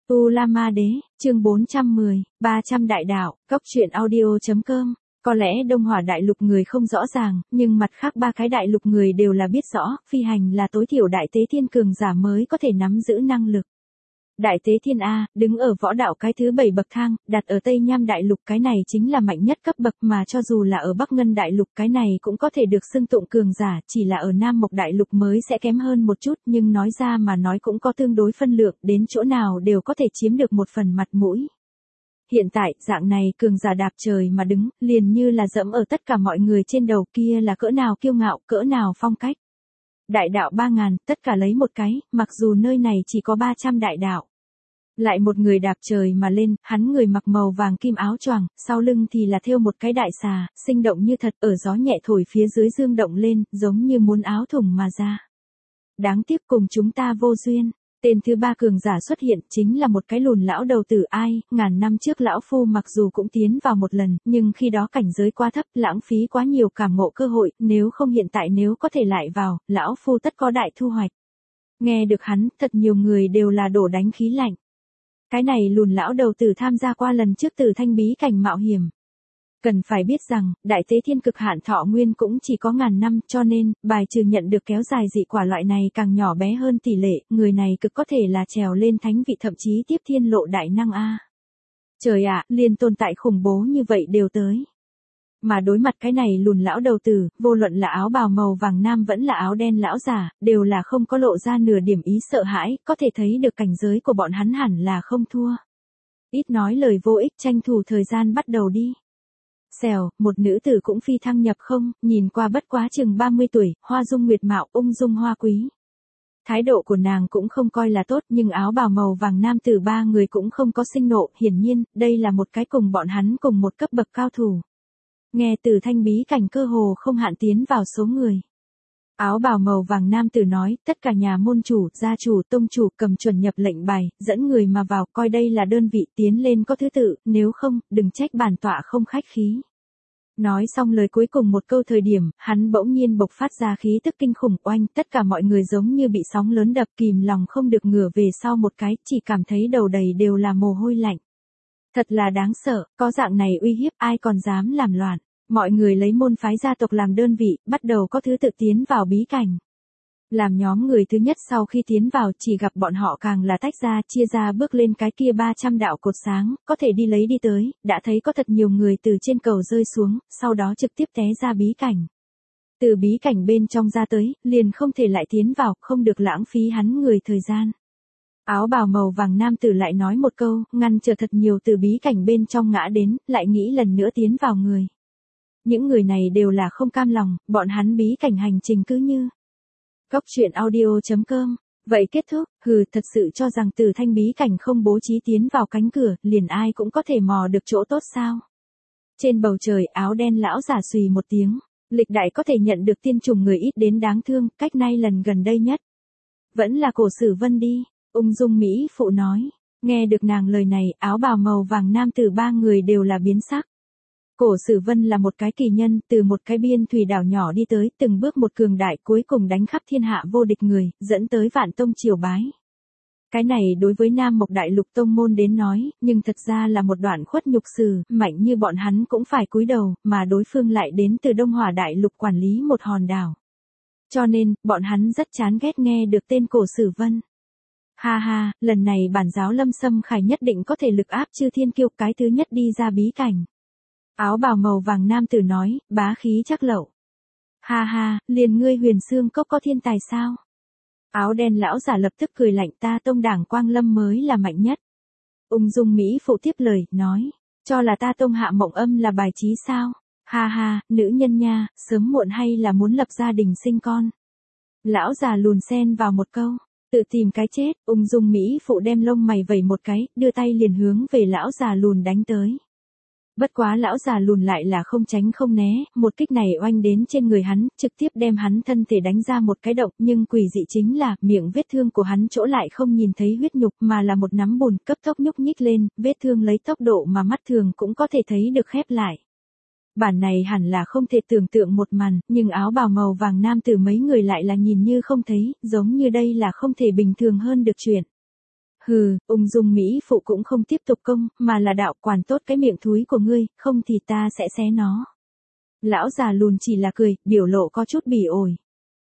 U La Ma Đế, chương 410, 300 đại đạo, Cốc truyện audio.com. Có lẽ Đông Hỏa đại lục người không rõ ràng, nhưng mặt khác ba cái đại lục người đều là biết rõ, phi hành là tối thiểu đại tế thiên cường giả mới có thể nắm giữ năng lực. Đại tế thiên A, đứng ở võ đạo cái thứ 7 bậc thang, đặt ở Tây Nham đại lục cái này chính là mạnh nhất cấp bậc mà cho dù là ở Bắc Ngân đại lục cái này cũng có thể được xưng tụng cường giả, chỉ là ở Nam Mộc đại lục mới sẽ kém hơn một chút nhưng nói ra mà nói cũng có tương đối phân lượng, đến chỗ nào đều có thể chiếm được một phần mặt mũi. Hiện tại, dạng này cường giả đạp trời mà đứng, liền như là dẫm ở tất cả mọi người trên đầu kia là cỡ nào kiêu ngạo, cỡ nào phong cách. Đại đạo 3000, tất cả lấy một cái, mặc dù nơi này chỉ có 300 đại đạo. Lại một người đạp trời mà lên, hắn người mặc màu vàng kim áo choàng, sau lưng thì là thêu một cái đại xà, sinh động như thật, ở gió nhẹ thổi phía dưới dương động lên, giống như muốn áo thủng mà ra. Đáng tiếc cùng chúng ta vô duyên. Tên thứ ba cường giả xuất hiện chính là một cái lùn lão đầu tử ai, ngàn năm trước lão phu mặc dù cũng tiến vào một lần, nhưng khi đó cảnh giới quá thấp, lãng phí quá nhiều cảm ngộ cơ hội, nếu không hiện tại nếu có thể lại vào, lão phu tất có đại thu hoạch. Nghe được hắn, thật nhiều người đều là đổ đánh khí lạnh. Cái này lùn lão đầu tử tham gia qua lần trước Tử Thanh bí cảnh mạo hiểm. Cần phải biết rằng, đại tế thiên cực hạn thọ nguyên cũng chỉ có ngàn năm cho nên, bài trừ nhận được kéo dài dị quả loại này càng nhỏ bé hơn tỷ lệ, người này cực có thể là trèo lên thánh vị thậm chí tiếp thiên lộ đại năng A. Trời ạ, liền tồn tại khủng bố như vậy đều tới. Mà đối mặt cái này lùn lão đầu tử, vô luận là áo bào màu vàng nam vẫn là áo đen lão giả, đều là không có lộ ra nửa điểm ý sợ hãi, có thể thấy được cảnh giới của bọn hắn hẳn là không thua. Ít nói lời vô ích, tranh thủ thời gian bắt đầu đi. Xèo, một nữ tử cũng phi thăng nhập không, nhìn qua bất quá chừng 30 tuổi, hoa dung nguyệt mạo, ung dung hoa quý. Thái độ của nàng cũng không coi là tốt nhưng áo bào màu vàng nam tử ba người cũng không có sinh nộ, hiển nhiên, đây là một cái cùng bọn hắn cùng một cấp bậc cao thủ. Nghe Tử Thanh bí cảnh cơ hồ không hạn tiến vào số người. Áo bào màu vàng nam tử nói, tất cả nhà môn chủ, gia chủ, tông chủ cầm chuẩn nhập lệnh bài, dẫn người mà vào, coi đây là đơn vị tiến lên có thứ tự, nếu không, đừng trách bản tọa không khách khí. Nói xong lời cuối cùng một câu thời điểm, hắn bỗng nhiên bộc phát ra khí tức kinh khủng oanh, tất cả mọi người giống như bị sóng lớn đập kìm lòng không được ngửa về sau một cái, chỉ cảm thấy đầu đầy đều là mồ hôi lạnh. Thật là đáng sợ, có dạng này uy hiếp ai còn dám làm loạn. Mọi người lấy môn phái gia tộc làm đơn vị, bắt đầu có thứ tự tiến vào bí cảnh. Làm nhóm người thứ nhất sau khi tiến vào chỉ gặp bọn họ càng là tách ra, chia ra bước lên cái kia 300 đạo cột sáng, có thể đi lấy đi tới, đã thấy có thật nhiều người từ trên cầu rơi xuống, sau đó trực tiếp té ra bí cảnh. Từ bí cảnh bên trong ra tới, liền không thể lại tiến vào, không được lãng phí hắn người thời gian. Áo bào màu vàng nam tử lại nói một câu, ngăn trở thật nhiều từ bí cảnh bên trong ngã đến, lại nghĩ lần nữa tiến vào người. Những người này đều là không cam lòng, bọn hắn bí cảnh hành trình cứ như. Cốc truyện audio.com. Vậy kết thúc, thật sự cho rằng Tử Thanh bí cảnh không bố trí tiến vào cánh cửa, liền ai cũng có thể mò được chỗ tốt sao. Trên bầu trời áo đen lão giả xùy một tiếng, lịch đại có thể nhận được tiên trùng người ít đến đáng thương, cách nay lần gần đây nhất. Vẫn là Cổ Sử Vân đi, ung dung Mỹ phụ nói. Nghe được nàng lời này, áo bào màu vàng nam tử ba người đều là biến sắc. Cổ Sử Vân là một cái kỳ nhân, từ một cái biên thủy đảo nhỏ đi tới, từng bước một cường đại cuối cùng đánh khắp thiên hạ vô địch người, dẫn tới vạn tông triều bái. Cái này đối với Nam Mộc Đại Lục tông môn đến nói, nhưng thật ra là một đoạn khuất nhục sử, mạnh như bọn hắn cũng phải cúi đầu, mà đối phương lại đến từ Đông Hỏa Đại Lục quản lý một hòn đảo. Cho nên, bọn hắn rất chán ghét nghe được tên Cổ Sử Vân. Ha ha, lần này bản giáo Lâm Sâm Khải nhất định có thể lực áp chư thiên kiêu cái thứ nhất đi ra bí cảnh. Áo bào màu vàng nam tử nói, bá khí chắc lậu. Ha ha, liền ngươi Huyền Xương Cốc có thiên tài sao? Áo đen lão giả lập tức cười lạnh, ta tông đảng Quang Lâm mới là mạnh nhất. Ung dung Mỹ phụ tiếp lời, nói, cho là ta tông Hạ Mộng Âm là bài trí sao? Ha ha, nữ nhân nha, sớm muộn hay là muốn lập gia đình sinh con. Lão già lùn xen vào một câu, tự tìm cái chết, ung dung Mỹ phụ đem lông mày vẩy một cái, đưa tay liền hướng về lão già lùn đánh tới. Bất quá lão già lùn lại là không tránh không né, một kích này oanh đến trên người hắn, trực tiếp đem hắn thân thể đánh ra một cái động, nhưng quỷ dị chính là, miệng vết thương của hắn chỗ lại không nhìn thấy huyết nhục mà là một nắm bùn, cấp tốc nhúc nhích lên, vết thương lấy tốc độ mà mắt thường cũng có thể thấy được khép lại. Bản này hẳn là không thể tưởng tượng một màn, nhưng áo bào màu vàng nam tử mấy người lại là nhìn như không thấy, giống như đây là không thể bình thường hơn được chuyện. Hừ, ung dung Mỹ phụ cũng không tiếp tục công, mà là đạo quản tốt cái miệng thúi của ngươi, không thì ta sẽ xé nó. Lão già lùn chỉ là cười, biểu lộ có chút bỉ ổi.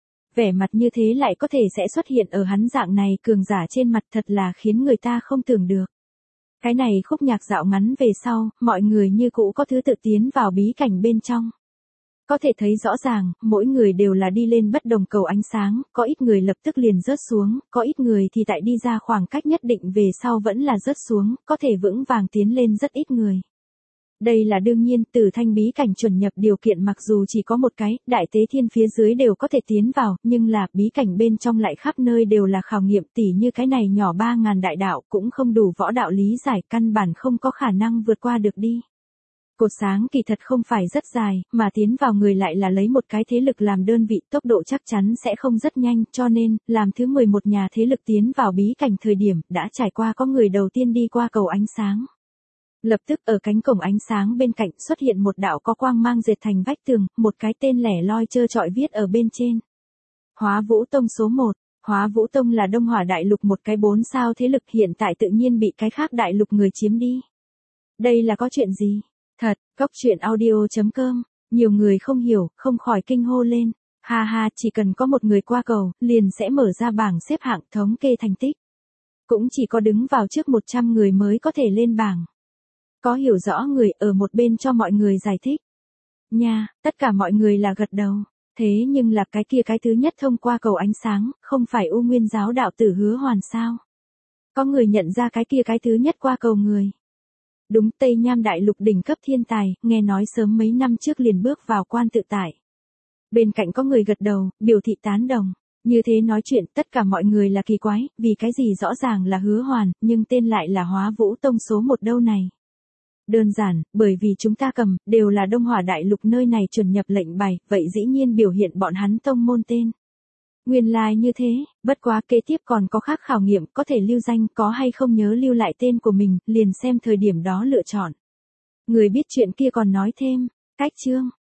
Vẻ mặt như thế lại có thể sẽ xuất hiện ở hắn dạng này cường giả trên mặt thật là khiến người ta không tưởng được. Cái này khúc nhạc dạo ngắn về sau, mọi người như cũ có thứ tự tiến vào bí cảnh bên trong. Có thể thấy rõ ràng, mỗi người đều là đi lên bất đồng cầu ánh sáng, có ít người lập tức liền rớt xuống, có ít người thì tại đi ra khoảng cách nhất định về sau vẫn là rớt xuống, có thể vững vàng tiến lên rất ít người. Đây là đương nhiên, Tử Thanh bí cảnh chuẩn nhập điều kiện mặc dù chỉ có một cái, đại tế thiên phía dưới đều có thể tiến vào, nhưng là bí cảnh bên trong lại khắp nơi đều là khảo nghiệm, tỉ như cái này nhỏ 3.000 đại đạo cũng không đủ võ đạo lý giải, căn bản không có khả năng vượt qua được đi. Cột sáng kỳ thật không phải rất dài, mà tiến vào người lại là lấy một cái thế lực làm đơn vị, tốc độ chắc chắn sẽ không rất nhanh, cho nên, làm thứ 11 nhà thế lực tiến vào bí cảnh thời điểm, đã trải qua có người đầu tiên đi qua cầu ánh sáng. Lập tức ở cánh cổng ánh sáng bên cạnh xuất hiện một đạo có quang mang dệt thành vách tường, một cái tên lẻ loi trơ trọi viết ở bên trên. Hóa Vũ Tông số 1. Hóa Vũ Tông là Đông Hỏa Đại Lục một cái 4 sao thế lực, hiện tại tự nhiên bị cái khác đại lục người chiếm đi. Đây là có chuyện gì? Thật, Cốc Truyện Audio.com, nhiều người không hiểu, không khỏi kinh hô lên. Ha ha, chỉ cần có một người qua cầu, liền sẽ mở ra bảng xếp hạng thống kê thành tích. Cũng chỉ có đứng vào trước 100 người mới có thể lên bảng. Có hiểu rõ người ở một bên cho mọi người giải thích. Nha, tất cả mọi người là gật đầu. Thế nhưng là cái kia cái thứ nhất thông qua cầu ánh sáng, không phải U Nguyên giáo đạo tử Hứa Hoàn sao? Có người nhận ra cái kia cái thứ nhất qua cầu người. Đúng, Tây Nham Đại Lục đỉnh cấp thiên tài, nghe nói sớm mấy năm trước liền bước vào quan tự tại. Bên cạnh có người gật đầu, biểu thị tán đồng. Như thế nói chuyện tất cả mọi người là kỳ quái, vì cái gì rõ ràng là Hứa Hoàn, nhưng tên lại là Hóa Vũ Tông số 1 đâu này. Đơn giản, bởi vì chúng ta cầm, đều là Đông Hỏa Đại Lục nơi này chuẩn nhập lệnh bài, vậy dĩ nhiên biểu hiện bọn hắn tông môn tên. Nguyên lai như thế, bất quá kế tiếp còn có khác khảo nghiệm, có thể lưu danh, có hay không nhớ lưu lại tên của mình, liền xem thời điểm đó lựa chọn. Người biết chuyện kia còn nói thêm, cách chương,